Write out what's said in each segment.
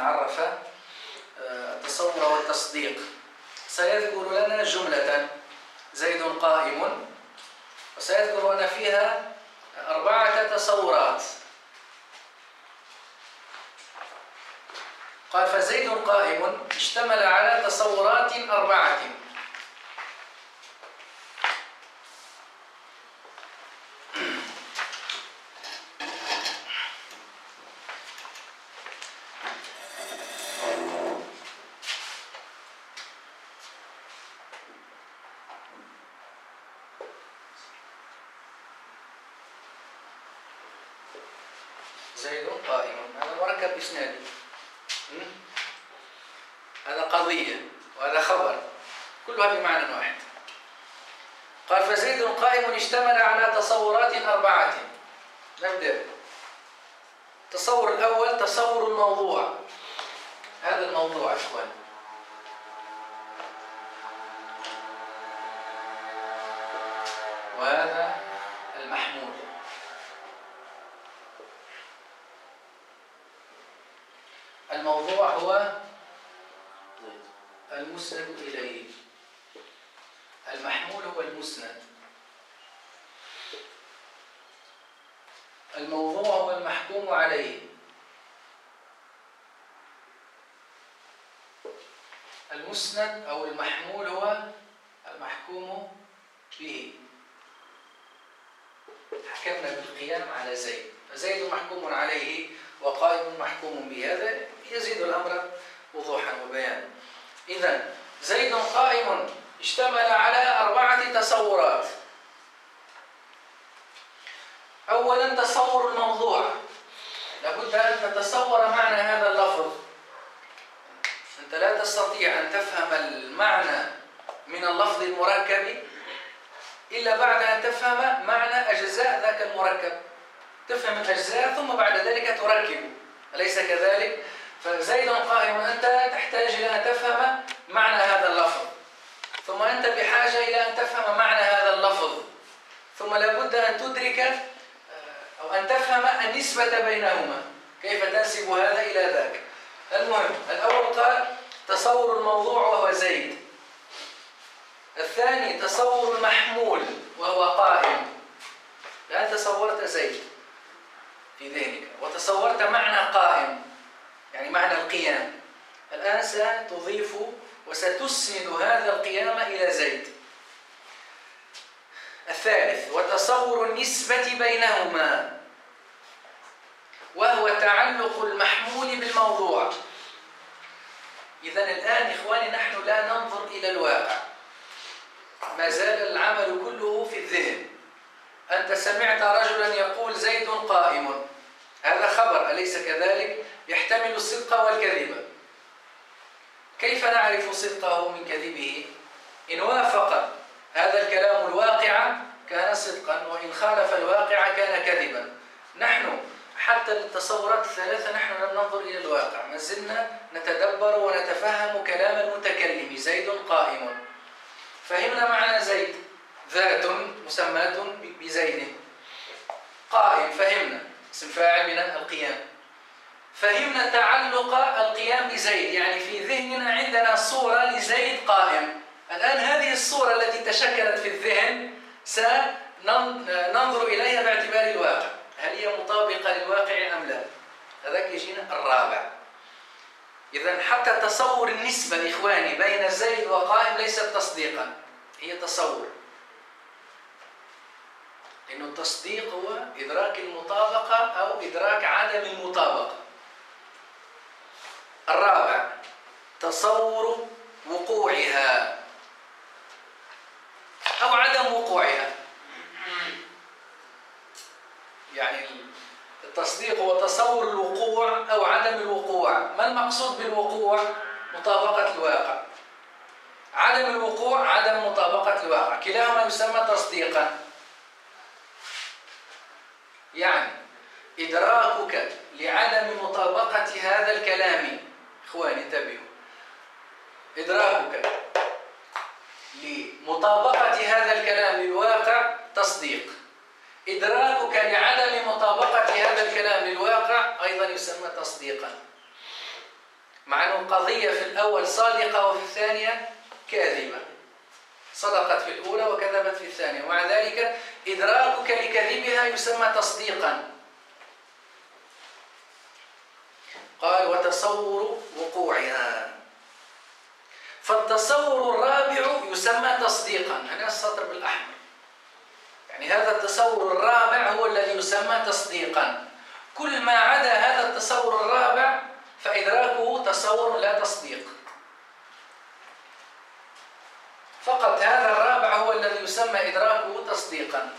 عرف التصور والتصديق سيذكر لنا جملة زيد قائم، وسيذكر لنا فيها 4 تصورات. قال فزيد قائم اشتمل على تصورات 4. زيد قائم هذا مركب إسنادي، هذا قضية وهذا خبر، كلها بمعنى واحد. قال فزيد قائم اشتمل على تصورات 4. نبدأ. التصور الأول تصور الموضوع، هذا الموضوع إخوان، وهذا المحمول. الموضوع هو المسند إليه، المحمول هو المسند. الموضوع هو المحكوم عليه، المسند أو المحمول هو المحكوم به. حكمنا بالقيام على زيد، فزيد محكوم عليه وقائم محكوم به، هذا يزيد الأمر وضوحا وبيانا. إذن زيد قائم اشتمل على 4 تصورات. أولا تصور الموضوع، لابد أن تتصور معنى هذا اللفظ. أنت لا تستطيع أن تفهم المعنى من اللفظ المركب إلا بعد أن تفهم معنى أجزاء ذاك المركب. تفهم الأجزاء ثم بعد ذلك تركب، أليس كذلك؟ فزيد قائم أنت تحتاج إلى أن تفهم معنى هذا اللفظ، ثم أنت بحاجة إلى أن تفهم معنى هذا اللفظ، ثم لابد أن تدرك أو أن تفهم النسبة بينهما، كيف تنسب هذا إلى ذاك. المهم الأول قال تصور الموضوع وهو زيد. الثاني تصور المحمول وهو قائم. الآن تصورت زيد في ذهنك وتصورت معنى قائم، يعني معنى القيام. الآن ستضيف وستسند هذا القيام إلى زيد. الثالث وتصور النسبة بينهما، وهو تعلق المحمول بالموضوع. إذن الآن إخواني نحن لا ننظر إلى الواقع، ما زال العمل كله في الذهن. أنت سمعت رجلا يقول زيد قائم، هذا خبر أليس كذلك؟ يحتمل الصدق والكذب. كيف نعرف صدقه من كذبه؟ إن وافق هذا الكلام الواقع كان صدقا، وإن خالف الواقع كان كذبا. نحن حتى التصورات الثلاثة نحن لم ننظر إلى الواقع، ما زلنا نتدبر ونتفهم كلام المتكلم. زيد قائم، فهمنا معنى زيد، ذات مسماة بزيد. قائم فهمنا اسم فاعل من القيام. فهمنا تعلق القيام بزيد، يعني في ذهننا عندنا صورة لزيد قائم. الآن هذه الصورة التي تشكلت في الذهن سننظر إليها باعتبار الواقع، هل هي مطابقة للواقع أم لا؟ هذاك يجينا الرابع. إذن حتى تصور النسبة إخواني بين زيد وقائم ليست تصديقا، هي تصور. إنه التصديق هو إدراك المطابقة أو إدراك عدم المطابقة. الرابع تصور وقوعها أو عدم وقوعها. يعني التصديق هو تصور الوقوع أو عدم الوقوع. ما المقصود بالوقوع؟ مطابقة الواقع. عدم الوقوع عدم مطابقة الواقع، كلاهما يسمى تصديقا. يعني إدراكك لعدم مطابقة هذا الكلام، إخواني انتبهوا، إدراكك لمطابقة هذا الكلام للواقع تصديق. إدراكك لعدم مطابقة هذا الكلام للواقع أيضا يسمى تصديقا. مع أن القضية في الأول صادقة وفي الثانية كاذبة. صدقت في الأولى وكذبت في الثانية، ومع ذلك إدراكك لكذبها يسمى تصديقا. قال وتصور وقوعها. فالتصور الرابع يسمى تصديقا. هنا السطر بالأحمر، يعني هذا التصور الرابع هو الذي يسمى تصديقا. كل ما عدا هذا التصور الرابع فإدراكه تصور لا تصديق. فقط هذا الرابع هو الذي يسمى إدراكه تصديقا.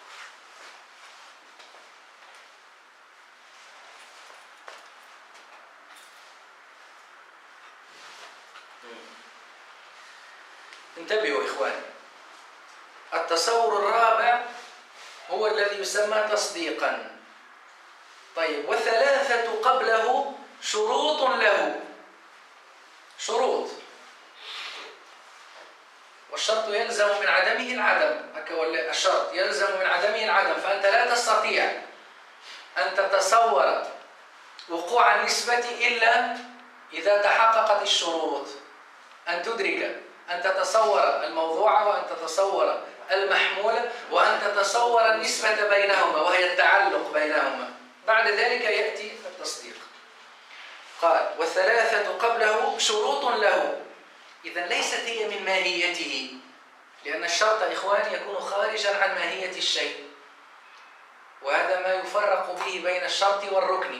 انتبهوا إخواني، التصور الرابع هو الذي يسمى تصديقا. طيب، والثلاثة قبله شروط له. شروط، والشرط يلزم من عدمه العدم. الشرط يلزم من عدمه العدم، فأنت لا تستطيع أن تتصور وقوع النسبة إلا إذا تحققت الشروط. أن تدرك، أن تتصور الموضوع، وأن تتصور المحمول، وأن تتصور النسبة بينهما وهي التعلق بينهما. بعد ذلك يأتي التصديق. قال والثلاثة قبله شروط له. إذا ليست هي من ماهيته، لأن الشرط إخواني يكون خارجا عن ماهية الشيء، وهذا ما يفرق به بين الشرط والركن.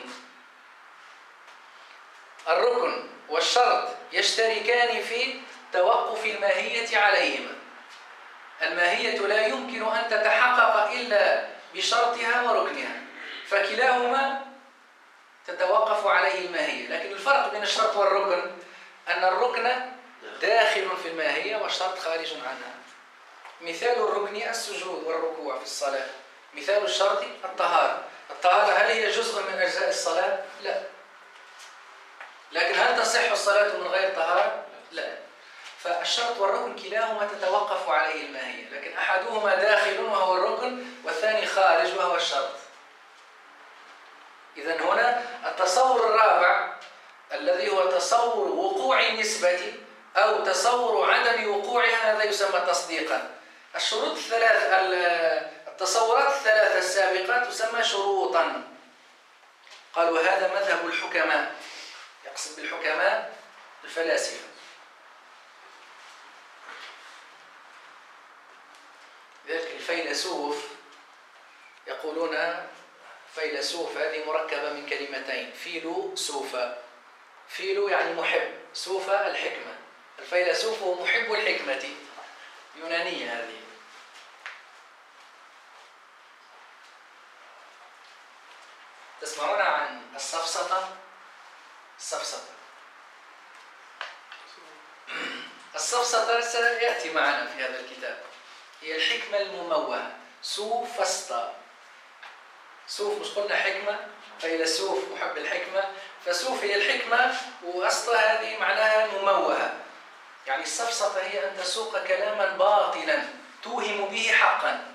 الركن والشرط يشتركان في توقف الماهية عليهما. الماهية لا يمكن أن تتحقق إلا بشرطها وركنها، فكلاهما تتوقف عليه الماهية. لكن الفرق بين الشرط والركن أن الركن داخل في الماهية والشرط خارج عنها. مثال الركن السجود والركوع في الصلاة. مثال الشرط الطهارة. الطهارة هل هي جزء من أجزاء الصلاة؟ لا. لكن هل تصح الصلاة من غير طهارة؟ لا. فالشرط والركن كلاهما تتوقف عليه الماهية، لكن أحدهما داخل وهو الركن، والثاني خارج وهو الشرط. إذن هنا التصور الرابع الذي هو تصور وقوع النسبة أو تصور عدم وقوعها، هذا يسمى تصديقا. الشروط الثلاث، التصورات الثلاثة السابقة تسمى شروطا. قال وهذا مذهب الحكماء. يقصد بالحكماء الفلاسفة. لذلك الفيلسوف يقولون فيلسوف هذه مركبة من كلمتين، فيلو سوفا. فيلو يعني محب، سوفا الحكمة. الفيلسوف هو محب الحكمة، يونانية هذه. تسمعون عن السفسطة؟ السفسطة السفسطة سيأتي معنا في هذا الكتاب. هي الحكمة المموهة، سوفسطة. سوف مش قلنا حكمة، فيلسوف محب الحكمة، فسوف هي الحكمة، وأسطة هذه معناها مموهة. يعني السفسطة هي أن تسوق كلاما باطلا توهم به حقا.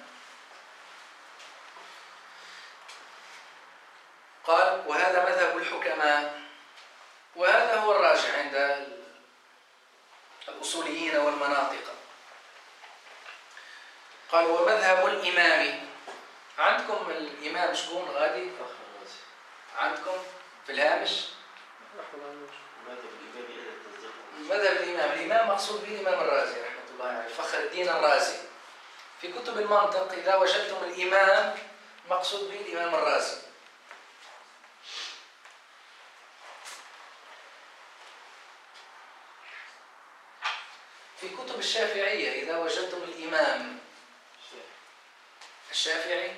قال وهذا مذهب الحكماء، وهذا هو الراجح عند الأصوليين والمناطق. قال ومذهب الإمام. عندكم الإمام شكون غادي؟ عندكم في الهامش مذهب الإمام. الإمام مقصود به الإمام الرازي رحمة الله عليه، فخر الدين الرازي. في كتب المنطق إذا وجدتم الإمام مقصود به الإمام الرازي. في كتب الشافعية إذا وجدتم الإمام الشافعي،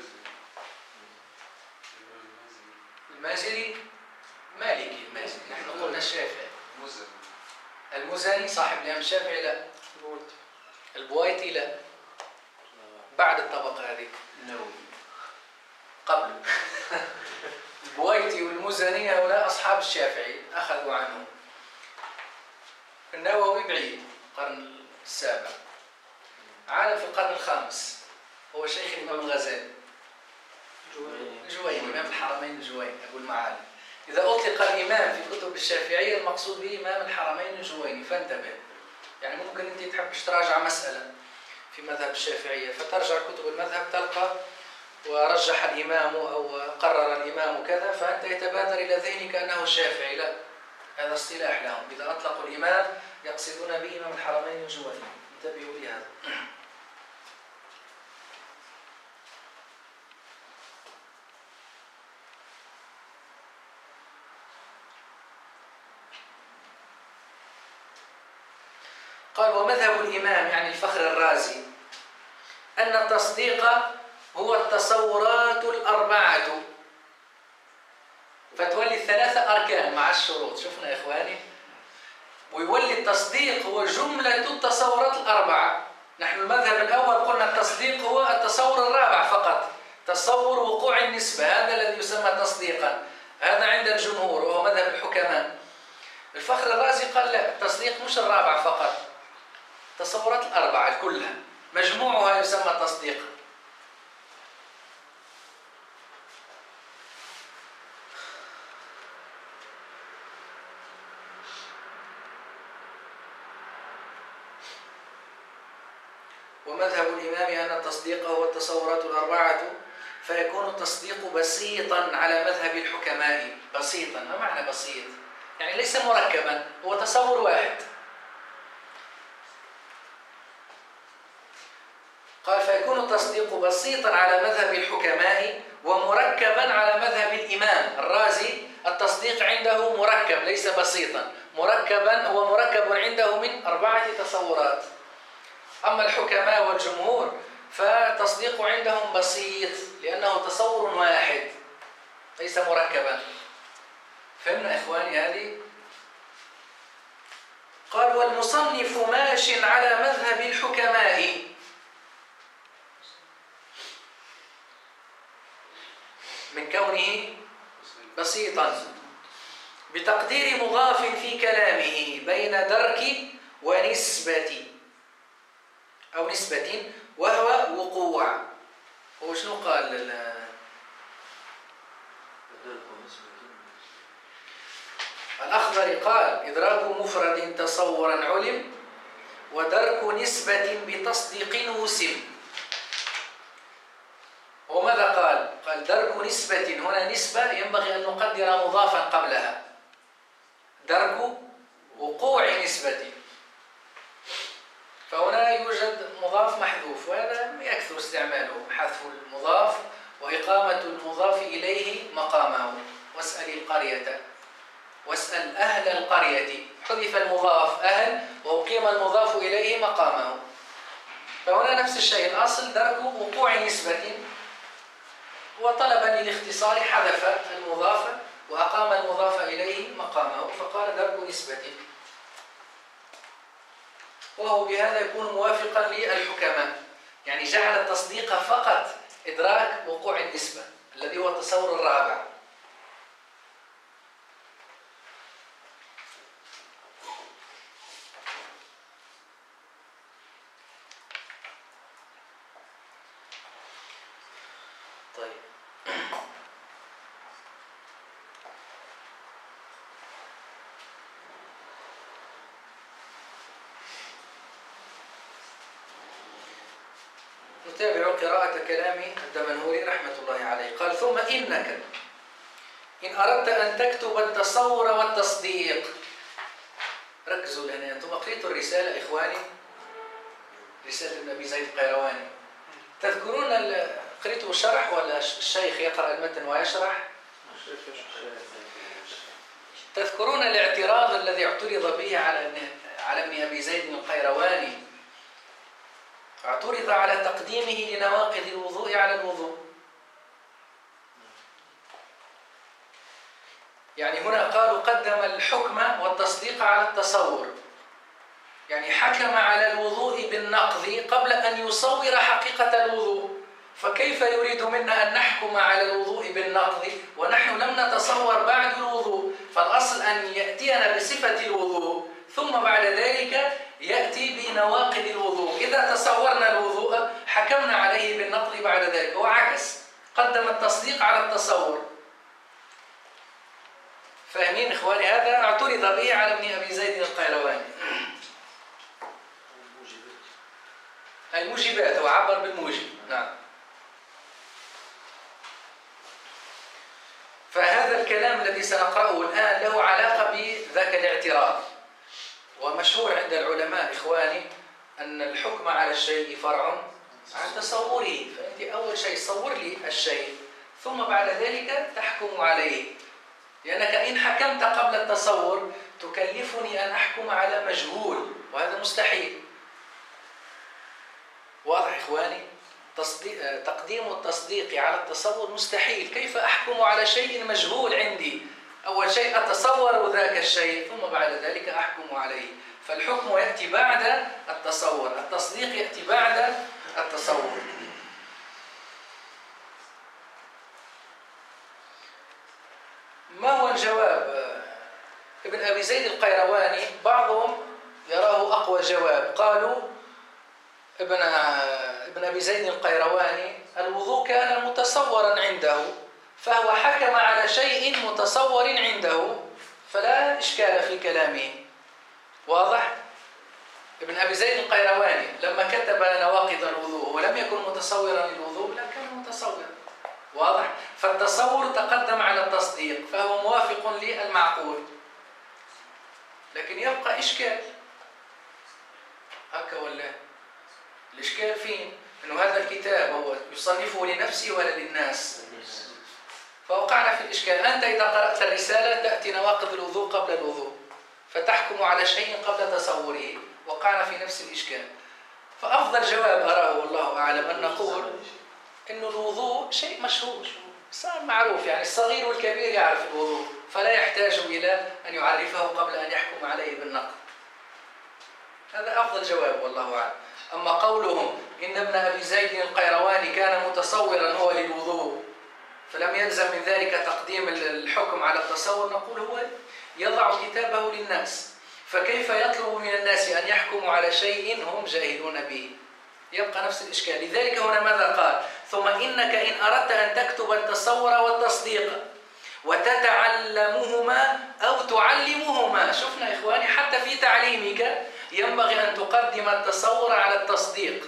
المازري، مالكي، المازري، نحن قلنا الشافعي. المزني صاحب الإمام الشافعي لا. البويتي لا، بعد الطبقة هذه النووي قبل. البويتي والمزني هؤلاء أصحاب الشافعي أخذوا عنه. النووي بعيد، القرن السابع، عالم في القرن الخامس، هو شيخ الإمام الغزالي. الجويني، إمام الحرمين الجويني أبو المعالي. إذا أطلق الإمام في كتب الشافعية المقصود به إمام الحرمين الجويني، فانتبه. يعني ممكن أنت تحبش تراجع مسألة في مذهب الشافعية فترجع كتب المذهب تلقى ورجح الإمام أو قرر الإمام كذا، فأنت يتبادر إلى ذهنك أنه الشافعي. لا، هذا اصطلاح لهم، إذا أطلقوا الإمام يقصدون به إمام الحرمين الجويني، انتبهوا لهذا. قال ومذهب الإمام يعني الفخر الرازي أن التصديق هو التصورات الأربعة، فتولي الثلاثة أركان مع الشروط. شفنا يا إخواني، ويولي التصديق هو جملة التصورات الأربعة. نحن المذهب الأول قلنا التصديق هو التصور الرابع فقط، تصور وقوع النسبة، هذا الذي يسمى تصديقا، هذا عند الجمهور وهو مذهب الحكماء. الفخر الرازي قال لا، التصديق مش الرابع فقط، التصورات الأربعة كلها مجموعها يسمى تصديق. ومذهب الإمام أن التصديق هو التصورات الأربعة، فيكون التصديق بسيطا على مذهب الحكماء. بسيطا، ما معنى بسيط؟ يعني ليس مركبا، هو تصور واحد. قال فيكون التصديق بسيطا على مذهب الحكماء ومركبا على مذهب الإمام الرازي. التصديق عنده مركب ليس بسيطا، مركبا هو مركب عنده من 4 تصورات. أما الحكماء والجمهور فالتصديق عندهم بسيط لأنه تصور واحد ليس مركبا. فهمنا إخواني هذه؟ قال والمصنف ماش على مذهب الحكماء من كونه بسيطا بتقدير مضاف في كلامه بين درك ونسبة أو نسبة وهو وقوع. هو شنو قال الأخضر؟ قال إدراك مفرد تصورا علم ودرك نسبة بتصديق وسم. وماذا قال؟ قال درك نسبة، هنا نسبة ينبغي أن نقدر مضافا قبلها، درك وقوع نسبة، فهنا يوجد مضاف محذوف، وهذا يكثر استعماله، حذف المضاف وإقامة المضاف إليه مقامه. واسأل القرية، واسأل أهل القرية، حذف المضاف أهل وأقيم المضاف إليه مقامه. فهنا نفس الشيء، الأصل درك وقوع نسبة، وطلبا للاختصار حذف المضاف وأقام المضاف إليه مقامه، فقال درك نسبة، وهو بهذا يكون موافقا للحكماء، يعني جعل التصديق فقط إدراك وقوع النسبة الذي هو التصور الرابع. نتابع قراءة كلام الدمنهوري رحمة الله عليه. قال ثم إنك إن أردت أن تكتب التصور والتصديق، ركزوا لنا، أنتم قريتوا الرسالة إخواني، رسالة ابن أبي زيد القيرواني، تذكرون قريتوا الشرح ولا الشيخ يقرأ المتن ويشرح؟ تذكرون الاعتراض الذي اعترض به على ابن أبي زيد القيرواني؟ اعترض على تقديمه لنواقض الوضوء على الوضوء. يعني هنا قالوا قدم الحكم والتصديق على التصور، يعني حكم على الوضوء بالنقض قبل أن يصور حقيقة الوضوء، فكيف يريد منا أن نحكم على الوضوء بالنقض ونحن لم نتصور بعد الوضوء؟ فالأصل أن يأتينا بصفة الوضوء ثم بعد ذلك يأتي بنواقض الوضوء. إذا تصورنا الوضوء حكمنا عليه بالنقض بعد ذلك، هو عكس، قدم التصديق على التصور. فاهمين إخواني؟ هذا اعترض به على ابن أبي زيد القيرواني. الموجبات، هو عبر بالموجب. نعم. فهذا الكلام الذي سنقرأه الآن له علاقة بذاك الاعتراض. ومشهور عند العلماء إخواني أن الحكم على الشيء فرع عن تصوره. فأنت أول شيء صور لي الشيء ثم بعد ذلك تحكم عليه، لأنك إن حكمت قبل التصور تكلفني أن أحكم على مجهول، وهذا مستحيل. واضح إخواني؟ تقديم التصديق على التصور مستحيل. كيف أحكم على شيء مجهول عندي؟ أول شيء أتصور ذاك الشيء ثم بعد ذلك أحكم عليه. فالحكم يأتي بعد التصور، التصديق يأتي بعد التصور. ما هو الجواب؟ ابن أبي زيد القيرواني بعضهم يراه أقوى جواب. قالوا ابن أبي زيد القيرواني الوضوء كان متصورا عنده، فهو حكم على شيء متصور عنده، فلا إشكال في كلامه. واضح؟ ابن أبي زيد القيرواني لما كتب نواقض الوضوء ولم يكن متصورا للوضوء، لا كان متصورا. واضح؟ فالتصور تقدم على التصديق، فهو موافق للمعقول. لكن يبقى إشكال هكا ولا؟ الإشكال فين؟ أنه هذا الكتاب هو يصنفه لنفسه ولا للناس؟ فوقعنا في الإشكال. أنت إذا قرأت الرسالة تأتي نواقض الوضوء قبل الوضوء، فتحكم على شيء قبل تصوره. وقعنا في نفس الإشكال. فأفضل جواب أراه والله أعلم أن نقول إنه الوضوء شيء مشهور، صار معروف، يعني الصغير والكبير يعرف الوضوء، فلا يحتاج إلى أن يعرفه قبل أن يحكم عليه بالنقد. هذا أفضل جواب والله أعلم. أما قولهم إن ابن أبي زيد القيرواني كان متصورا هو للوضوء فلم يلزم من ذلك تقديم الحكم على التصور، نقول هو يضع كتابه للناس، فكيف يطلب من الناس أن يحكموا على شيء هم جاهلون به؟ يبقى نفس الإشكال. لذلك هنا ماذا قال؟ ثم إنك إن أردت أن تكتب التصور والتصديق وتتعلمهما أو تعلمهما. شفنا إخواني حتى في تعليمك ينبغي أن تقدم التصور على التصديق.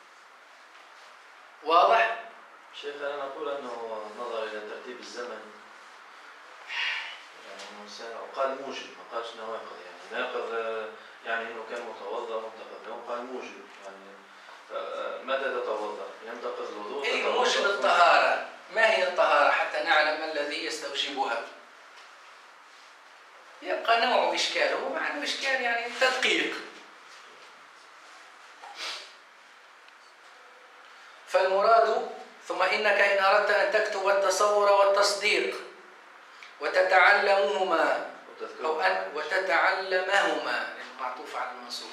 واضح؟ شيخ أنا نقول أنه نظر إلى الترتيب الزمني، يعني وقال موجب، ما قالش نواقض. يعني ناقض يعني أنه كان متوضأ منتقض، لهم قال موجب. يعني متى تتوضأ؟ ينتقض الوضوء. إيه موجب الطهارة؟ ما هي الطهارة حتى نعلم ما الذي يستوجبها؟ يبقى نوع إشكال، هو معنى إشكال يعني تدقيق. فالمراد ثم إنك إن أردت أن تكتب التصور والتصديق وتتعلمهما أو أن وتتعلمهما، معطوف على المنصوب،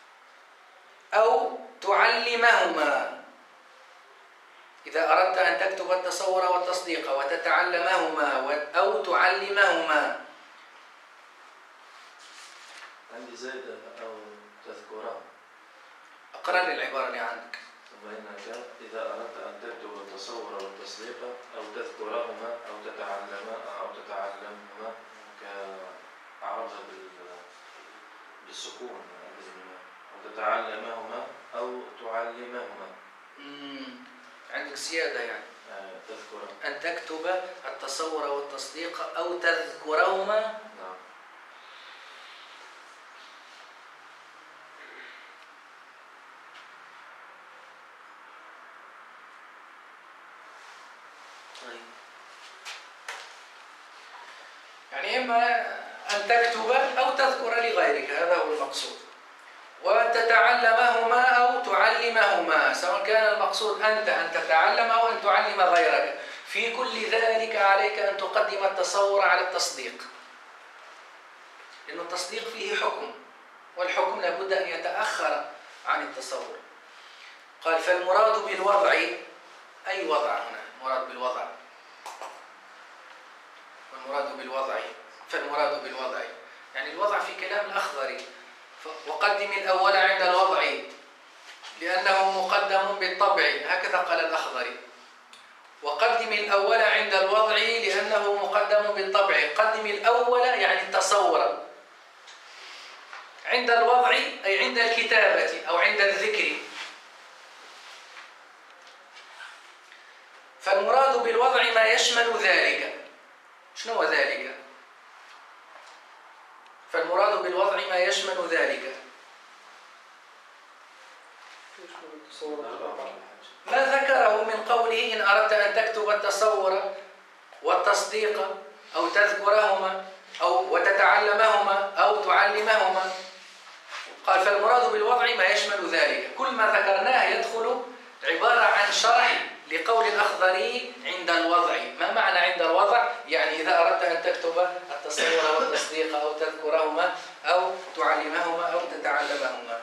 أو تعلمهما. إذا أردت أن تكتب التصور والتصديق وتتعلمهما أو تعلمهما. عندي زيد أو تذكره. أقرأ لي العبارة اللي عندك. ثم إنك إذا أردت أن تكتب التصور والتصديق أو تذكرهما أو تتعلمهما كأعرضها بالسكون، أو تتعلمهما أو تعلمهما. عندك زيادة يعني. تذكره. أن تكتب التصور والتصديق أو تذكرهما. نعم. يعني إما أن تكتب أو تذكر لغيرك، هذا هو المقصود. وتتعلمهما أو تعلمهما، سواء كان المقصود أنت أن تتعلم أو أن تعلم غيرك. في كل ذلك عليك أن تقدم التصور على التصديق، لأن التصديق فيه حكم، والحكم لابد أن يتأخر عن التصور. قال فالمراد بالوضع، أي وضع هنا؟ المراد بالوضع، فالمراد بالوضع يعني الوضع في كلام الأخضري. وقدم الأول عند الوضع لأنه مقدم بالطبع، هكذا قال الأخضري. وقدم الأول عند الوضع لأنه مقدم بالطبع. قدم الأول يعني التصور، عند الوضع أي عند الكتابة أو عند الذكر. فالمراد بالوضع ما يشمل ذلك. شنو هو ذلك؟ فالمراد بالوضع ما يشمل ذلك. ما ذكره من قوله إن أردت أن تكتب التصور والتصديق أو تذكرهما أو وتتعلمهما أو تعلمهما. قال فالمراد بالوضع ما يشمل ذلك. كل ما ذكرناه يدخل عبارة عن شرح لقول الأخضري عند الوضع. ما معنى عند الوضع؟ يعني إذا أردت أن تكتب التصور والتصديق أو تذكرهما أو تعلمهما أو تتعلمهما.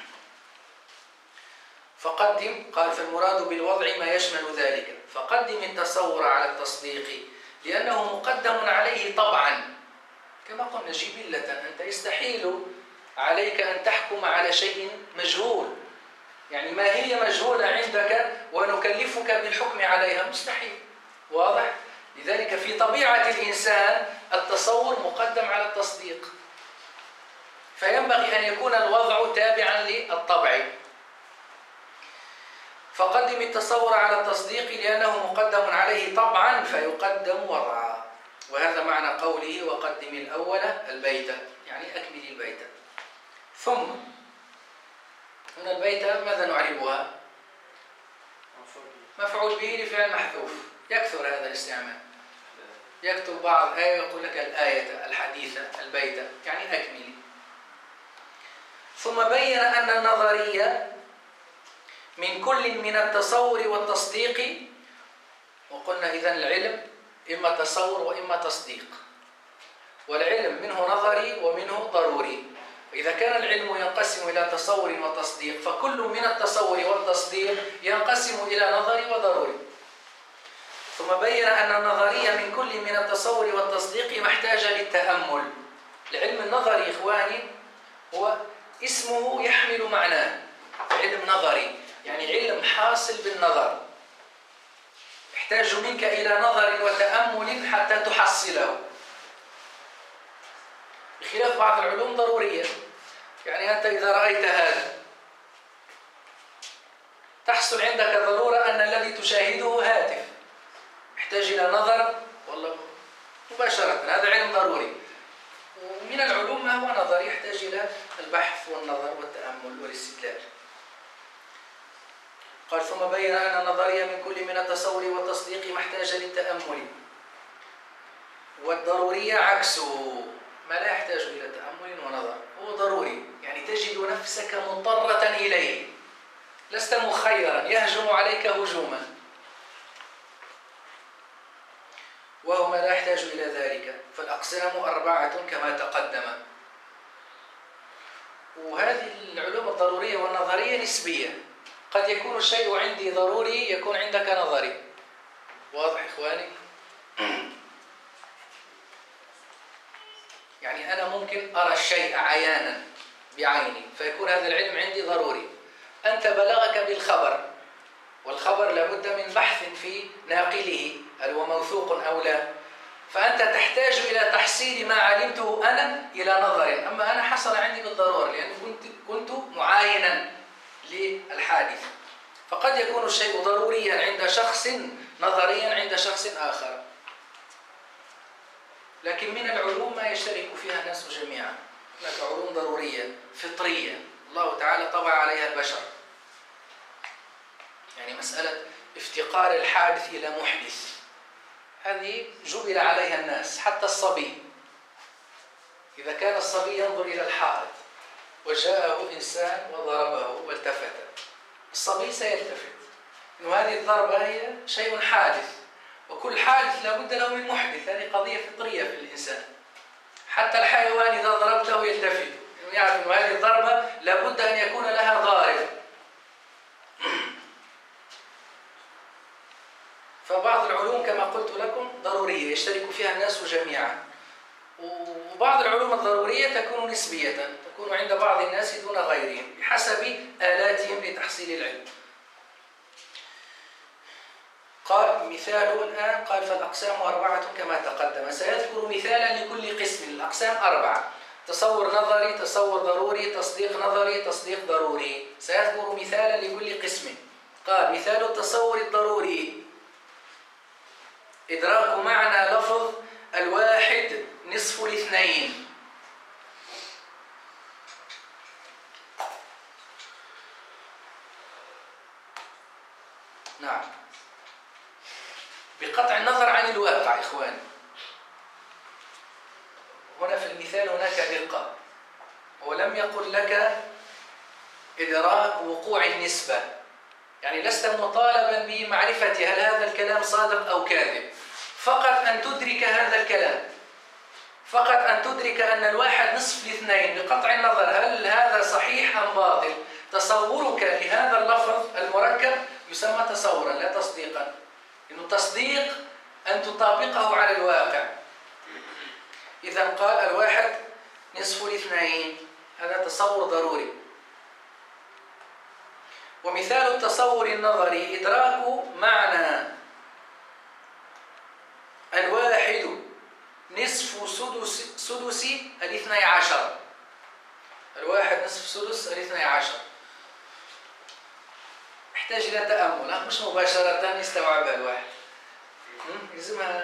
فقدم، قال فالمراد بالوضع ما يشمل ذلك، فقدم التصور على التصديق لأنه مقدم عليه طبعا. كما قلنا جبلة، أنت يستحيل عليك أن تحكم على شيء مجهول. يعني ما هي مجهولة عندك ونكلفك بالحكم عليها؟ مستحيل. واضح؟ لذلك في طبيعة الإنسان التصور مقدم على التصديق، فينبغي أن يكون الوضع تابعا للطبع. فقدم التصور على التصديق لأنه مقدم عليه طبعا فيقدم وضعا. وهذا معنى قوله وقدم الأول البيت، يعني أكمل البيت. ثم هنا البيت ماذا نعربها؟ مفعول به لفعل محذوف. يكثر هذا الاستعمال. يكتب بعض آية يقول لك الآية الحديثة البيت، يعني أكمل. ثم بين أن النظرية من كل من التصور والتصديق. وقلنا إذن العلم إما تصور وإما تصديق، والعلم منه نظري ومنه ضروري. إذا كان العلم ينقسم إلى تصور وتصديق، فكل من التصور والتصديق ينقسم إلى نظري وضروري. ثم بين أن النظرية من كل من التصور والتصديق محتاجة للتأمل. العلم النظري إخواني هو اسمه يحمل معناه، علم نظري يعني علم حاصل بالنظر، يحتاج منك إلى نظر وتأمل حتى تحصله، بخلاف بعض العلوم ضرورية. يعني أنت إذا رأيت هذا تحصل عندك ضرورة أن الذي تشاهده هاتف، يحتاج إلى نظر والله مباشرة، هذا علم ضروري. ومن العلوم ما هو نظري يحتاج إلى البحث والنظر والتأمل والاستدلال. قال ثم بين أن النظرية من كل من التصور والتصديق محتاجة للتأمل، والضرورية عكسه، ما لا يحتاج إلى تأمل ونظر، هو ضروري، يعني تجد نفسك مضطرة إليه، لست مخيرا يهجم عليك هجوما، وهو ما لا يحتاج إلى ذلك. فالأقسام 4 كما تقدم. وهذه العلوم الضرورية والنظرية نسبية، قد يكون الشيء عندي ضروري يكون عندك نظري. واضح إخواني؟ يعني أنا ممكن أرى الشيء عيانا بعيني فيكون هذا العلم عندي ضروري. أنت بلغك بالخبر، والخبر لابد من بحث في ناقله هل هو موثوق أو لا، فأنت تحتاج إلى تحصيل ما علمته أنا إلى نظر. أما أنا حصل عندي بالضرورة لأنه كنت معاينا للحادث. فقد يكون الشيء ضروريا عند شخص، نظريا عند شخص آخر. لكن من العلوم ما يشترك فيها الناس جميعا. هناك علوم ضرورية فطرية الله تعالى طبع عليها البشر، يعني مسألة افتقار الحادث إلى محدث، هذه جبل عليها الناس. حتى الصبي، إذا كان الصبي ينظر إلى الحائط وجاءه إنسان وضربه والتفت، الصبي سيلتفت إنه هذه الضربة هي شيء حادث، وكل حادث لابد له من محدث. هذه قضية فطرية في الإنسان. حتى الحيوان إذا ضربته يلتفت، إنه يعرف أن هذه الضربة لابد أن يكون لها ضارب. فبعض العلوم كما قلت لكم ضرورية يشترك فيها الناس جميعا، وبعض العلوم الضرورية تكون نسبية، تكون عند بعض الناس دون غيرهم بحسب آلاتهم لتحصيل العلم. قال مثال الآن، قال فالأقسام 4 كما تقدم. سيذكر مثالا لكل قسم. الأقسام 4: تصور نظري، تصور ضروري، تصديق نظري، تصديق ضروري. سيذكر مثالا لكل قسم. قال مثال التصور الضروري: إدراك معنى لفظ الواحد نصف الاثنين. نعم، بقطع النظر عن الواقع. إخواني، هنا في المثال هناك دقة. ولم يقل لك إدراك وقوع النسبة، يعني لست مطالبا بمعرفة هل هذا الكلام صادق أو كاذب، فقط أن تدرك هذا الكلام، فقط أن تدرك أن الواحد نصف الاثنين بقطع النظر هل هذا صحيح أم باطل. تصورك لهذا اللفظ المركب يسمى تصورا لا تصديقا، إنه تصديق أن تطابقه على الواقع. إذا قال الواحد نصف الاثنين، هذا تصور ضروري. ومثال التصور النظري: إدراك معنى الواحد نصف سدس الاثني عشر. الواحد نصف سدس الاثني عشر يحتاج إلى تأمل، مش مباشرة يستوعبها الواحد. يلزمها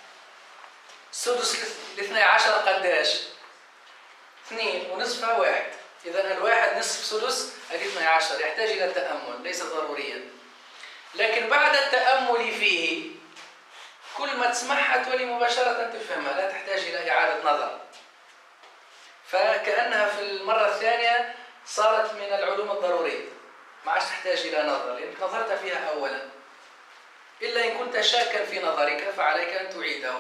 سدس الاثني عشر قداش؟ 2 ونصفها 1. إذا الواحد نصف سدس الاثني عشر يحتاج إلى تأمل، ليس ضروريا. لكن بعد التأمل فيه كل ما تسمعها تولي مباشرة تفهمها، لا تحتاج إلى إعادة نظر. فكأنها في المرة الثانية صارت من العلوم الضرورية، ما عادش تحتاج إلى نظر لأنك نظرت فيها أولا. إلا إن كنت شاكا في نظرك فعليك أن تعيده.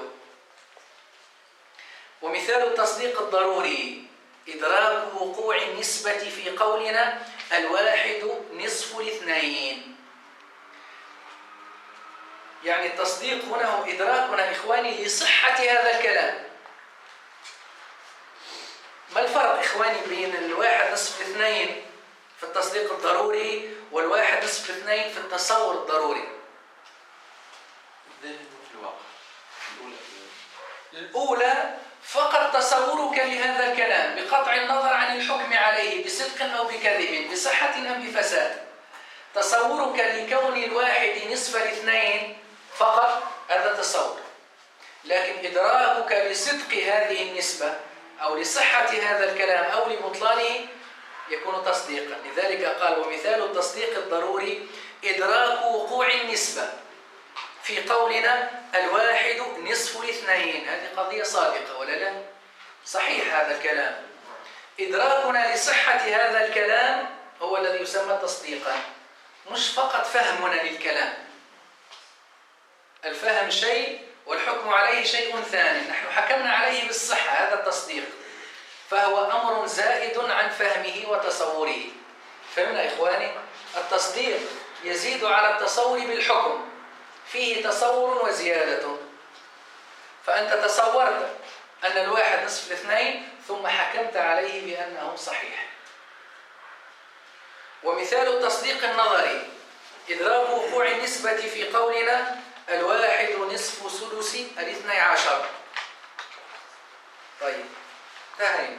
ومثال التصديق الضروري: إدراك وقوع النسبة في قولنا الواحد نصف الاثنين. يعني التصديق هنا هو إدراكنا إخواني لصحة هذا الكلام. ما الفرق إخواني بين الواحد نصف الاثنين في التصديق الضروري والواحد نصف الاثنين في التصور الضروري؟ الأولى فقط تصورك لهذا الكلام بقطع النظر عن الحكم عليه بصدق أو بكذب، بصحة أم بفساد. تصورك لكون الواحد نصف الاثنين فقط هذا تصور، لكن إدراكك لصدق هذه النسبة أو لصحة هذا الكلام أو لبطلانه يكون تصديقا. لذلك قال: ومثال التصديق الضروري إدراك وقوع النسبة في قولنا الواحد نصف الاثنين. هذه قضية صادقة ولا لا؟ صحيح هذا الكلام. إدراكنا لصحة هذا الكلام هو الذي يسمى تصديقا، مش فقط فهمنا للكلام. الفهم شيء والحكم عليه شيء ثاني. نحن حكمنا عليه بالصحة، هذا التصديق، فهو أمر زائد عن فهمه وتصوره. فهمنا إخواني؟ التصديق يزيد على التصور بالحكم، فيه تصور وزيادة. فأنت تصورت أن الواحد نصف الاثنين ثم حكمت عليه بأنه صحيح. ومثال التصديق النظري: إدراك وقوع النسبة في قولنا الواحد نصف سدس الاثني عشر. طيب انتهينا.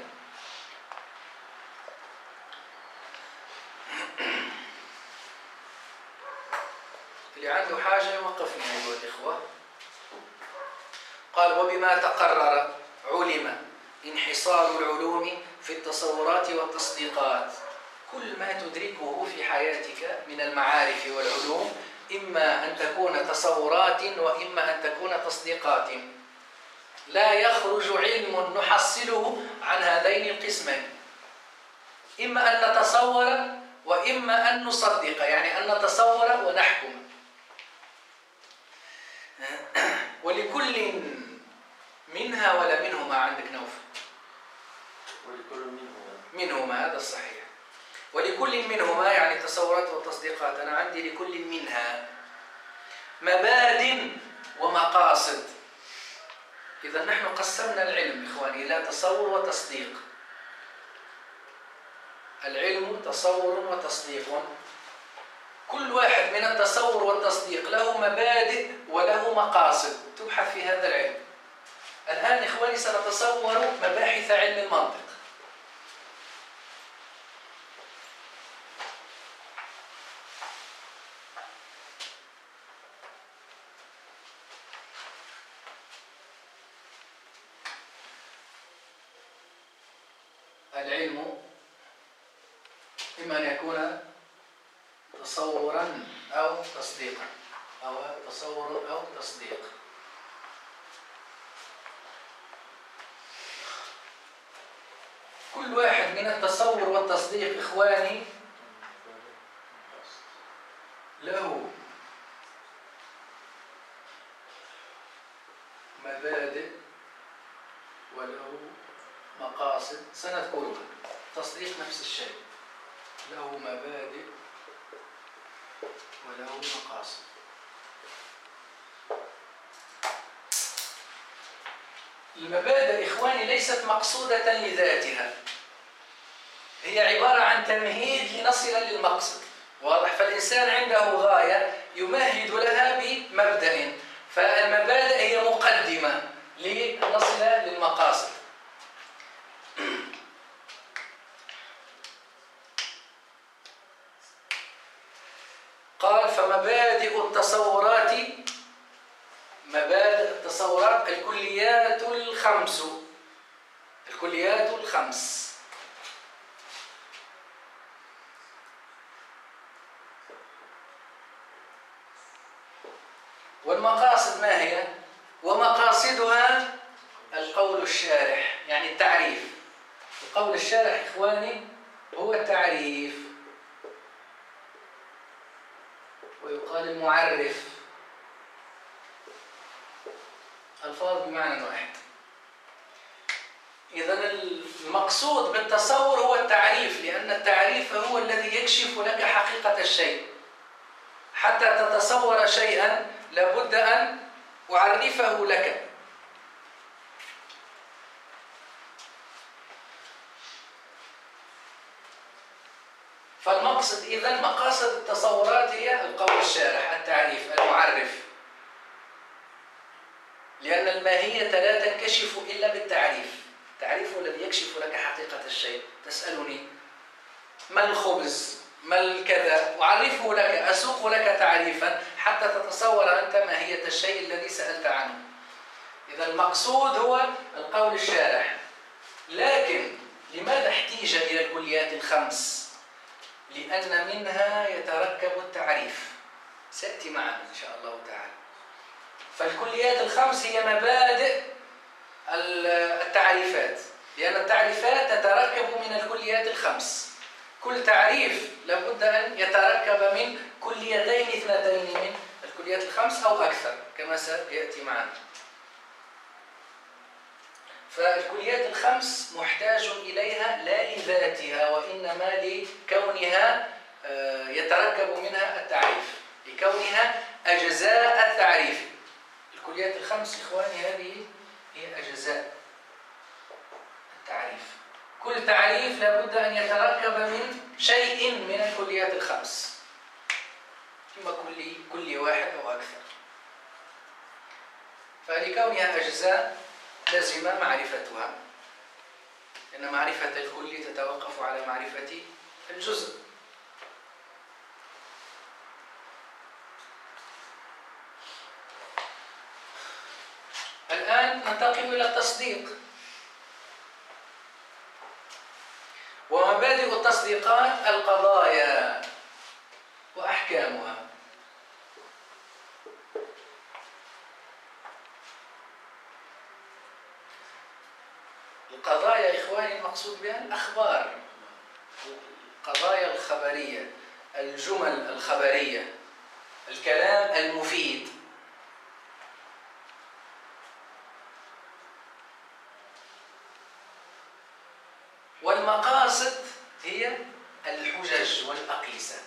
اللي عنده حاجة يوقفني أيها الإخوة. قال: وبما تقرر علم انحصار العلوم في التصورات والتصديقات. كل ما تدركه في حياتك من المعارف والعلوم إما أن تكون تصورات وإما أن تكون تصديقات. لا يخرج علم نحصله عن هذين القسمين، إما أن نتصور وإما أن نصدق، يعني أن نتصور ونحكم. ولكل منها ولا منهما عندك نوفل؟ ولكل منهما، هذا الصحيح. ولكل منهما يعني تصورات وتصديقات. أنا عندي لكل منها مباد ومقاصد. إذا نحن قسمنا العلم إخواني إلى تصور وتصديق. العلم تصور وتصديق. كل واحد من التصور والتصديق له مبادئ وله مقاصد تبحث في هذا العلم. الآن إخواني سنتصور مباحث علم المنطق. العلم إما أن يكون تصورا أو تصديقا، أو تصور أو تصديق. كل واحد من التصور والتصديق إخواني له مبادئ وله مقاصد سنذكرها. تصديق نفس الشيء، له مبادئ وله مقاصد. المبادئ إخواني ليست مقصودة لذاتها، هي عبارة عن تمهيد لنصل للمقصد، واضح؟ فالإنسان عنده غاية يمهد لها بمبدأ، فالمبادئ هي مقدمة لنصل للمقاصد. قال فمبادئ التصورات، مبادئ التصورات الكليات الخمس، الكليات الخمس. والمقاصد ما هي؟ ومقاصدها القول الشارح، يعني التعريف. القول الشارح إخواني هو التعريف، ويقال المعرف، ألفاظ بمعنى واحد. إذن المقصود بالتصور هو التعريف، لأن التعريف هو الذي يكشف لك حقيقة الشيء. حتى تتصور شيئا لابد أن أعرفه لك. فالمقصد إذن مقاصد التصورات هي القول الشارح، التعريف، المعرف، لأن الماهية لا تنكشف إلا بالتعريف. التعريف هو الذي يكشف لك حقيقة الشيء. تسألني ما الخبز، ما الكذا، أعرفه لك، أسوق لك تعريفا حتى تتصور أنت ماهية الشيء الذي سألت عنه. إذا المقصود هو القول الشارح. لكن لماذا احتيج إلى الكليات الخمس؟ لأن منها يتركب التعريف، سيأتي معنا إن شاء الله تعالى. فالكليات الخمس هي مبادئ التعريفات، لأن التعريفات تتركب من الكليات الخمس. كل تعريف لابد أن يتركب من كليتين اثنتين من الكليات الخمس أو أكثر كما سيأتي معنا. فالكليات الخمس محتاج إليها لا لذاتها، وإنما لكونها يتركب منها التعريف، لكونها أجزاء التعريف. الكليات الخمس إخواني هذه هي أجزاء التعريف. كل تعريف لابد أن يتركب من شيء من الكليات الخمس، إما كل واحد أو أكثر. فلكونها أجزاء لازم معرفتها، لأن معرفة الكل تتوقف على معرفة الجزء. الآن ننتقل إلى التصديق. ومبادئ التصديقات القضايا وأحكامها. القضايا إخواني المقصود بها الأخبار، القضايا الخبرية، الجمل الخبرية، الكلام المفيد. والمقاصد هي الحجج والأقيسة.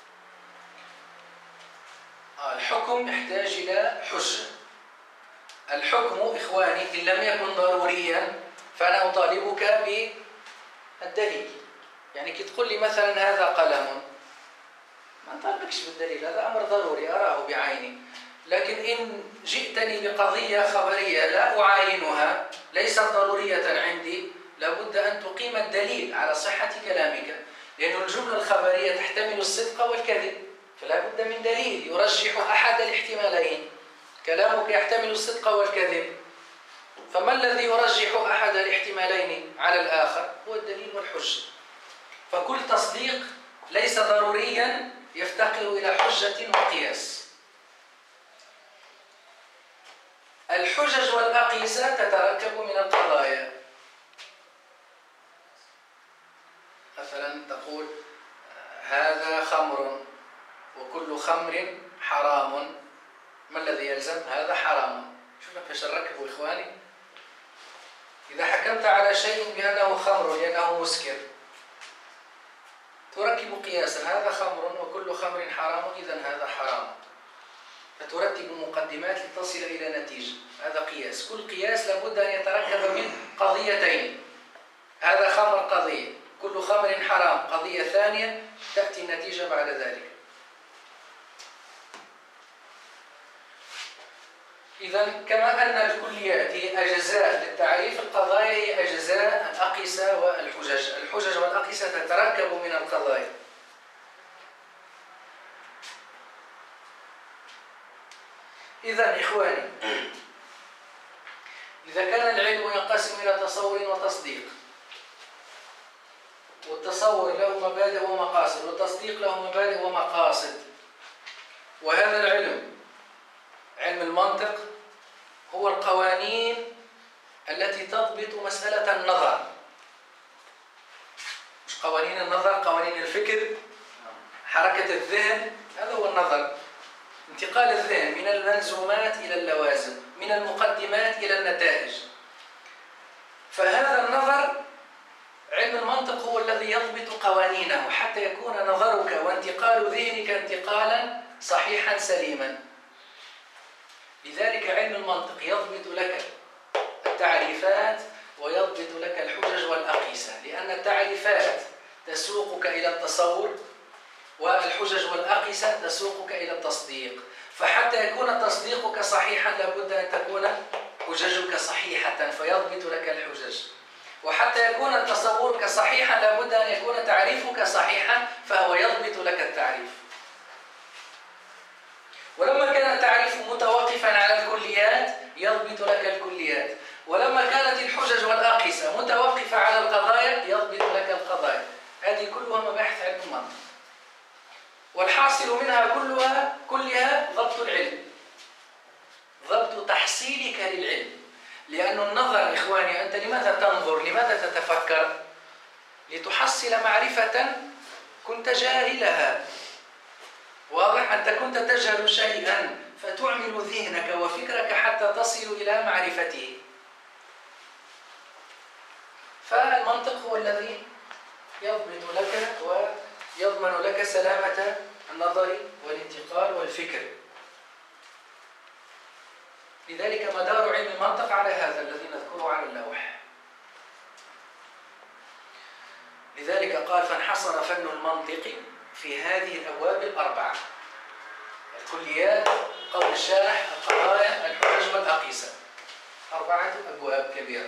الحكم يحتاج إلى حجة، الحكم إخواني إن لم يكن ضروريا فأنا أطالبك بالدليل. يعني كي تقول لي مثلا هذا قلم، ما نطالبكش بالدليل، هذا أمر ضروري أراه بعيني. لكن إن جئتني بقضية خبرية لا أعاينها، ليست ضرورية عندي، لابد أن تقيم الدليل على صحة كلامك، لأن الجملة الخبرية تحتمل الصدق والكذب، فلا بد من دليل يرجح أحد الاحتمالين. كلامك يحتمل الصدق والكذب، فما الذي يرجح أحد الاحتمالين على الآخر؟ هو الدليل والحجة. فكل تصديق ليس ضروريا يفتقر إلى حجة وقياس. الحجج والأقيسة تتركب من القضايا. مثلا تقول هذا خمر وكل خمر حرام، ما الذي يلزم؟ هذا حرام. شوف كيفاش نركبوا إخواني. إذا حكمت على شيء بأنه خمر لأنه مسكر، تركب قياسا، هذا خمر وكل خمر حرام، إذن هذا حرام، فترتب مقدمات لتصل إلى نتيجة. هذا قياس. كل قياس لابد أن يتركب من قضيتين، هذا خمر قضية، كل خمر حرام قضية ثانية، تأتي النتيجة بعد ذلك. إذن كما أن الكليات هي أجزاء للتعريف، القضايا هي أجزاء الأقيسة والحجج. الحجج والأقيسة تتركب من القضايا. إذن إخواني، إذا كان العلم ينقسم إلى تصور وتصديق، والتصور له مبادئ ومقاصد، والتصديق له مبادئ ومقاصد، وهذا العلم علم المنطق هو القوانين التي تضبط مسألة النظر، مش قوانين النظر، قوانين الفكر، حركة الذهن، هذا هو النظر، انتقال الذهن من الملزومات إلى اللوازم، من المقدمات إلى النتائج. فهذا النظر علم المنطق هو الذي يضبط قوانينه حتى يكون نظرك وانتقال ذهنك انتقالا صحيحا سليما. لذلك علم المنطق يضبط لك التعريفات ويضبط لك الحجج والأقيسة، لأن التعريفات تسوقك إلى التصور، والحجج والأقيسة تسوقك إلى التصديق. فحتى يكون تصديقك صحيحا لابد أن تكون حججك صحيحة فيضبط لك الحجج، وحتى يكون تصورك صحيحا لابد أن يكون تعريفك صحيحا فهو يضبط لك التعريف. ولما كان التعريف متوقفا على الكليات يضبط لك الكليات، ولما كانت الحجج والأقيسة متوقفة على القضايا يضبط لك القضايا. هذه كلها مباحث علم المنطق، والحاصل منها كلها ضبط العلم، ضبط تحصيلك للعلم. لأن النظر إخواني، أنت لماذا تنظر؟ لماذا تتفكر؟ لتحصل معرفة كنت جاهلها. واضح؟ أنت كنت تجهل شيئا فتعمل ذهنك وفكرك حتى تصل إلى معرفته. فالمنطق هو الذي يضبط لك ويضمن لك سلامة النظر والانتقال والفكر. لذلك مدار علم المنطق على هذا الذي نذكره على اللوح. لذلك قال فانحصر فن المنطق في هذه الأبواب الأربعة: الكليات، قول الشارح، القضايا، الحجج والأقيسة. 4 أبواب كبيرة.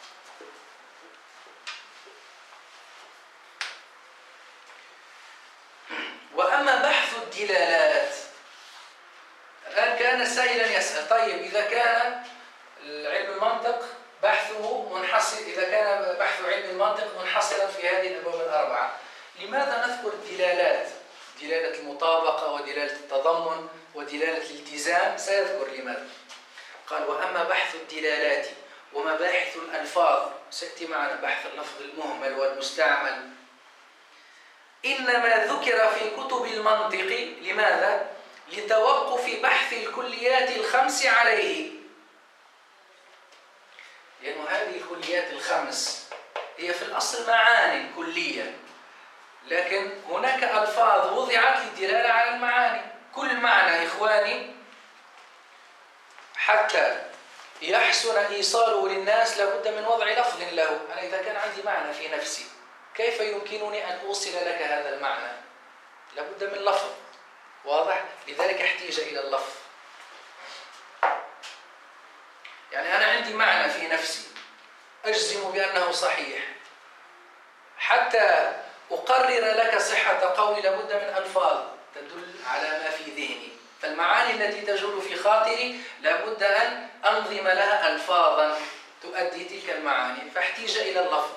وأما بحث الدلالات، الآن كان سائلا يسأل: طيب إذا كان علم المنطق بحثه منحصر، إذا كان بحث علم المنطق منحصرا في هذه الأبواب الأربعة، لماذا نذكر الدلالات؟ دلالة المطابقة ودلالة التضمن ودلالة الالتزام، سيذكر لماذا. قال: وأما بحث الدلالات ومباحث الألفاظ، سيأتي معنا بحث اللفظ المهمل والمستعمل، إنما ذكر في كتب المنطق. لماذا؟ لتوقف بحث الكليات ال5 عليه، لأن هذه الكليات ال5 هي في الأصل معاني كلية، لكن هناك ألفاظ وضعت للدلالة على المعاني. كل معنى إخواني حتى يحسن إيصاله للناس لابد من وضع لفظ له. أنا إذا كان عندي معنى في نفسي كيف يمكنني أن أوصل لك هذا المعنى؟ لابد من لفظ واضح، لذلك احتيج إلى اللفظ. يعني أنا عندي معنى في نفسي أجزم بأنه صحيح، حتى أقرر لك صحة قولي لابد من ألفاظ تدل على ما في ذهني. فالمعاني التي تجول في خاطري لابد أن أنظم لها ألفاظا تؤدي تلك المعاني، فاحتيج إلى اللفظ.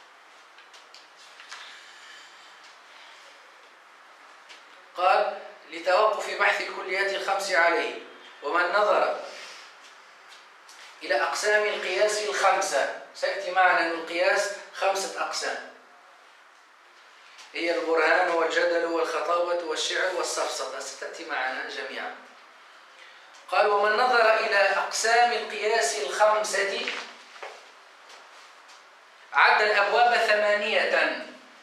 قال لتوقف بحث الكليات الخمس عليه. ومن نظر إلى أقسام القياس الخمسة، سيأتي معنا أن القياس 5 أقسام، هي البرهان والجدل والخطابة والشعر والسفسطة، ستأتي معنا جميعا. قال ومن نظر إلى أقسام القياس الخمسة عد الأبواب 8،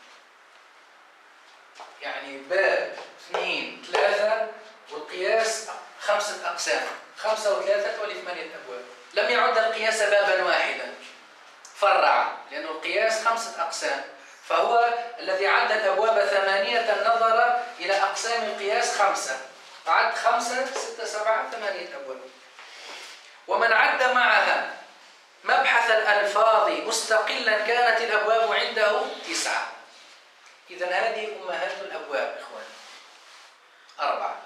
يعني باب 2 3 والقياس 5 أقسام، 5 و3 ول8 أبواب. لم يعد القياس بابا واحدا، فرع، لأن القياس 5 أقسام، فهو الذي عد الأبواب 8 نظر إلى أقسام القياس 5، عد 5 6 7 8 أبواب. ومن عد معها مبحث الألفاظ مستقلا كانت الأبواب عنده 9. إذن هذه أمهات الأبواب إخوان 4.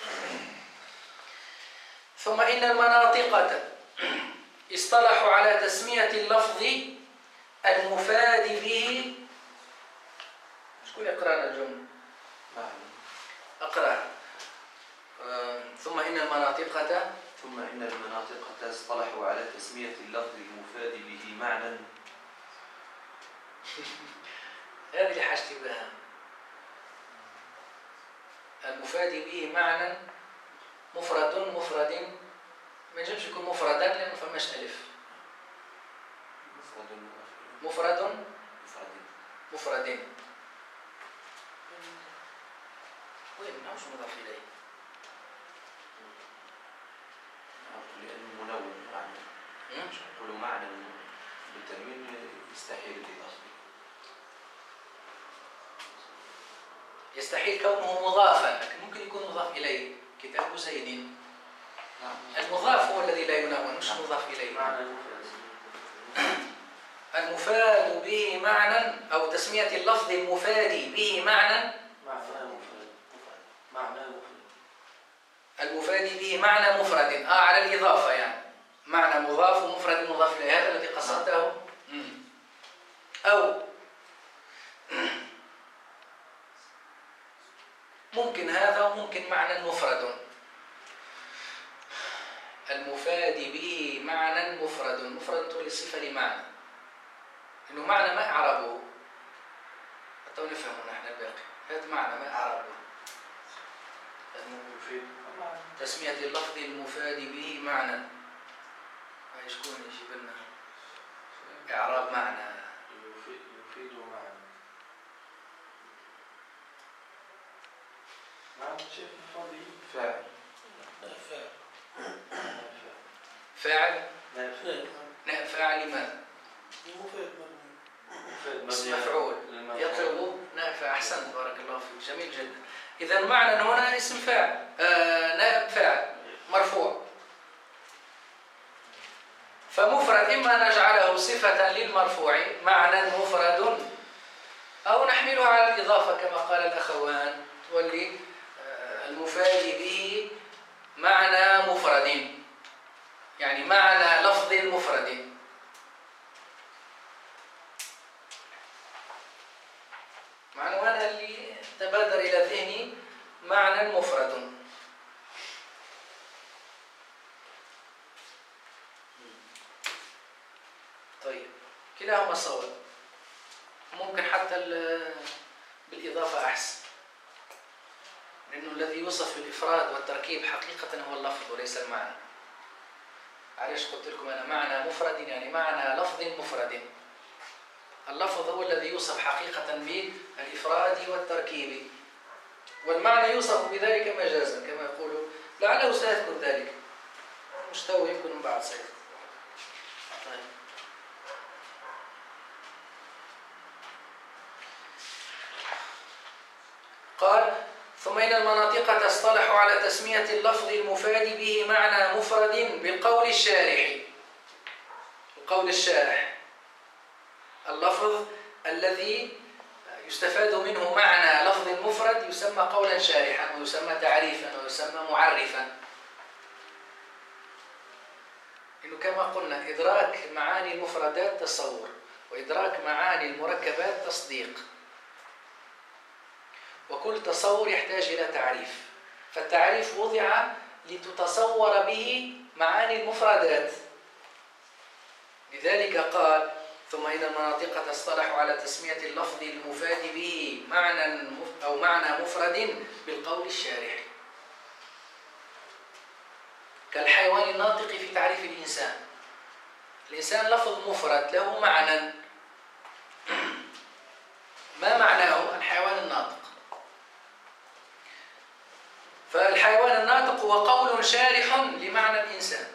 ثم إن المناطقة اصطلحوا على تسمية اللفظ المفاد به. شكون يقرأنا الجملة؟ أقرأ. ثم إن المناطقة اصطلحوا على تسمية اللفظ المفاد به معنى. هذه اللي حاجتي بها. المفاد به معنى مفرد ما ينجمش يكون مفردا لأنه فماش ألف. مفرد وين ماهوش مضاف إليه؟ لأنه منون معنى. نقول معنى بالتنوين يستحيل الإضافة. يستحيل كونه مضافا، لكن ممكن يكون مضاف إليه. كتاب زيد المضاف هو الذي لا ينون، مش مضاف إليه. المفاد به معنى، أو تسمية اللفظ المفاد به معنى. المفاد به معنى مفرد على الإضافة، يعني معنى مضاف ومفرد مضاف إليه، هذا الذي قصدته. أو ممكن هذا وممكن معنى مفرد. المفاد به معنى مفرد تولي صفة لمعنى، إنه معنى ما إعرابه حتى نفهمه نحن الباقي. هذا معنى ما إعرابه. تسمية اللفظ المفاد به معنى. شكون يجيب لنا إعراب معنى؟ يفيد معنى. فاعل. فاعل لماذا؟ اسم مفعول يطلب نافع. أحسنت بارك الله فيك، جميل جدا. إذا معنى هنا اسم فاعل، نائب فاعل مرفوع. فمفرد إما نجعله صفة للمرفوع معنى مفرد، أو نحمله على الإضافة كما قال الأخوان، واللي المفاد به معنى مفرد، يعني معنى لفظ مفرد. معنى هذا اللي تبادر إلى ذهني معنى مفرد. طيب كلاهما صواب، ممكن حتى بالإضافة أحسن، لأنه الذي يوصف بالإفراد والتركيب حقيقة هو اللفظ وليس المعنى. علاش قلت لكم أنا معنى مفرد، يعني معنى لفظ مفرد. اللفظ هو الذي يوصف حقيقة بالإفراد والتركيب، والمعنى يوصف بذلك مجازا كما يقول، لعله سيذكر ذلك مستوى يمكن من بعد سيذكر. طيب. قال ثم إن المناطق تصطلح على تسمية اللفظ المفاد به معنى مفرد بالقول الشارح. القول الشارح اللفظ الذي يستفاد منه معنى لفظ مفرد يسمى قولا شارحا ويسمى تعريفا ويسمى معرفا. إنه كما قلنا إدراك معاني المفردات تصور، وإدراك معاني المركبات تصديق، وكل تصور يحتاج إلى تعريف، فالتعريف وضع لتتصور به معاني المفردات. لذلك قال ثم إن المناطق تصطلح على تسمية اللفظ المفاد به معنى مفرد بالقول الشارح، كالحيوان الناطق في تعريف الإنسان. الإنسان لفظ مفرد له معنى، ما معناه؟ الحيوان الناطق. فالحيوان الناطق هو قول شارح لمعنى الإنسان.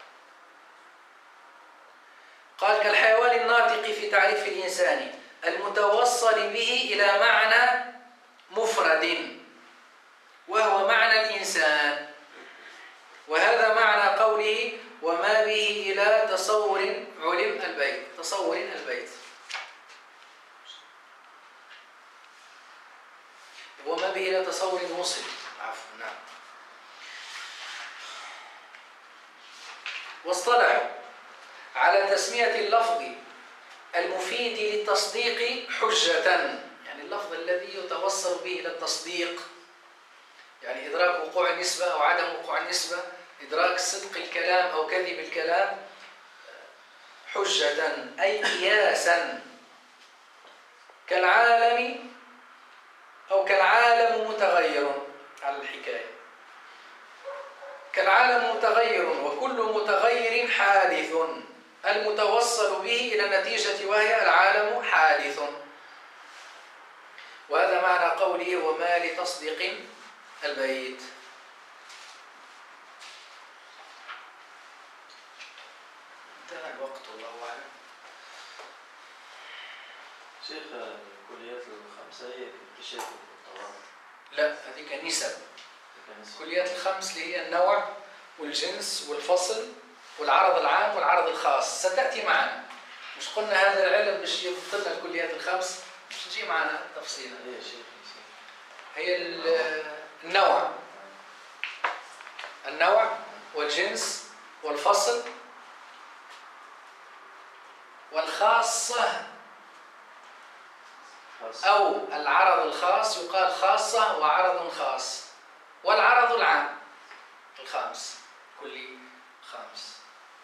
قال كالحيوان الناطق في تعريف الإنسان المتوصل به إلى معنى مفرد وهو معنى الإنسان، وهذا معنى قوله وما به إلى تصور علم البيت. تصور البيت وما به إلى تصور وصل. عفوا نعم. واصطلحوا على تسمية اللفظ المفيد للتصديق حجة، يعني اللفظ الذي يتوصل به إلى التصديق، يعني إدراك وقوع النسبة أو عدم وقوع النسبة، إدراك صدق الكلام أو كذب الكلام، حجة أي قياسا، كالعالم أو كالعالم متغير على الحكاية، كالعالم متغير وكل متغير حادث المتوصل به إلى النتيجة وهي العالم حادث. وهذا معنى قوله وما لتصديق البيت. انتهى الوقت والله أعلم. شيخ الكليات الخمسة هي اكتشاف التواتر؟ لا، هذه كنسب. كليات الخمس اللي هي النوع والجنس والفصل والعرض العام والعرض الخاص ستأتي معنا. مش قلنا هذا العلم باش يضبط لنا الكليات الخمس، مش تجي معنا تفصيلا. هي النوع والجنس والفصل والخاصة، أو العرض الخاص يقال خاصة وعرض خاص، والعرض العام الخامس، كل خامس.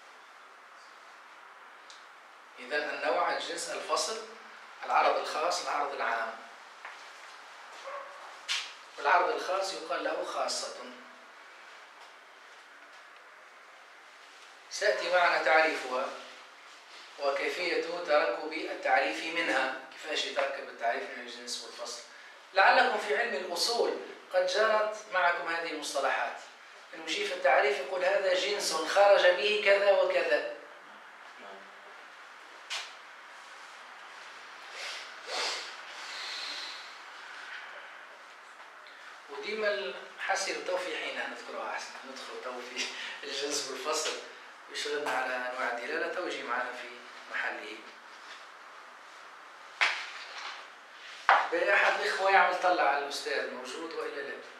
إذن النوع الجنس الفصل العرض الخاص العرض العام، والعرض الخاص يقال له خاصة. سيأتي معنا تعريفها وكيفية تركب التعريف منها، كيفاش يتركب التعريف من الجنس والفصل. لعلكم في علم الأصول قد جرت معكم هذه المصطلحات، المجيء في التعريف يقول هذا جنس خرج به كذا وكذا. وديما حسن تو في حينها نذكرها أحسن، ندخل تو في الجنس والفصل ويشغلنا على أنواع الدلالة، تو يجي معنا في محله. بأحد الإخوة يعمل طلع على الأستاذ موجود وإلا لا؟